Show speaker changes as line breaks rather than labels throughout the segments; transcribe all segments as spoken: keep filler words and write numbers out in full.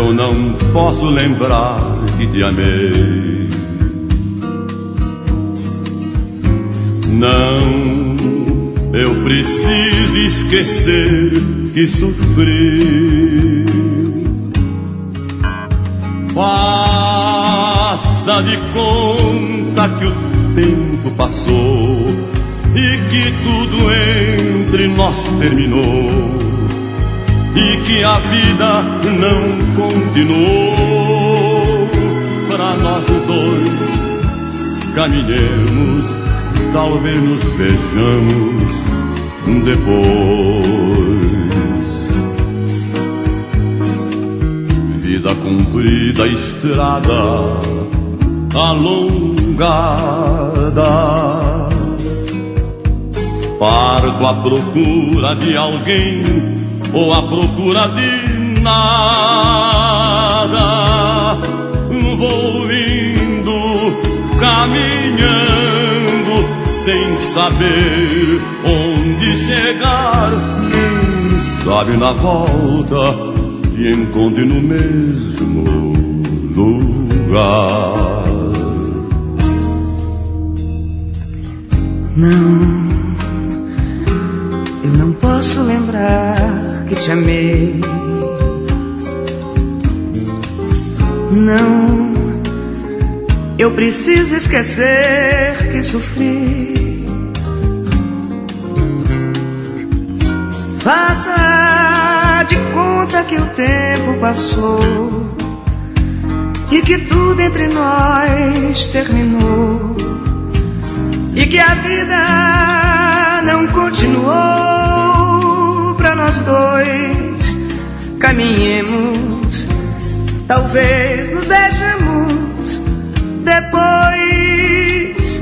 eu não posso lembrar que te amei. Não, eu preciso esquecer que sofri. Faça de conta que o tempo passou e que tudo entre nós terminou e que a vida não continuou. Para nós dois caminhemos, talvez nos vejamos depois. Vida comprida, estrada alongada, parto à procura de alguém ou à procura de nada. Vou indo, caminhando, sem saber onde chegar. Quem sabe na volta te encontre no mesmo lugar.
Não, eu não posso lembrar que te amei. Não, eu preciso esquecer que sofri. Faça de conta que o tempo passou e que tudo entre nós terminou e que a vida não continuou. Pra nós dois caminhemos, talvez nos vejamos depois.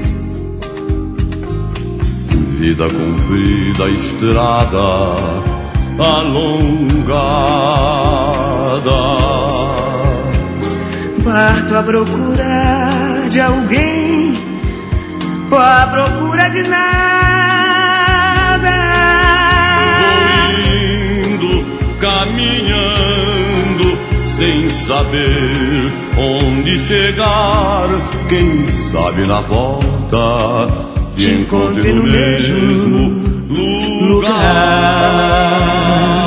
Vida comprida, estrada alongada,
parto à procura de alguém ou à procura de nada.
Vou indo, caminhando, sem saber onde chegar. Quem sabe na volta te encontre no mesmo lugar.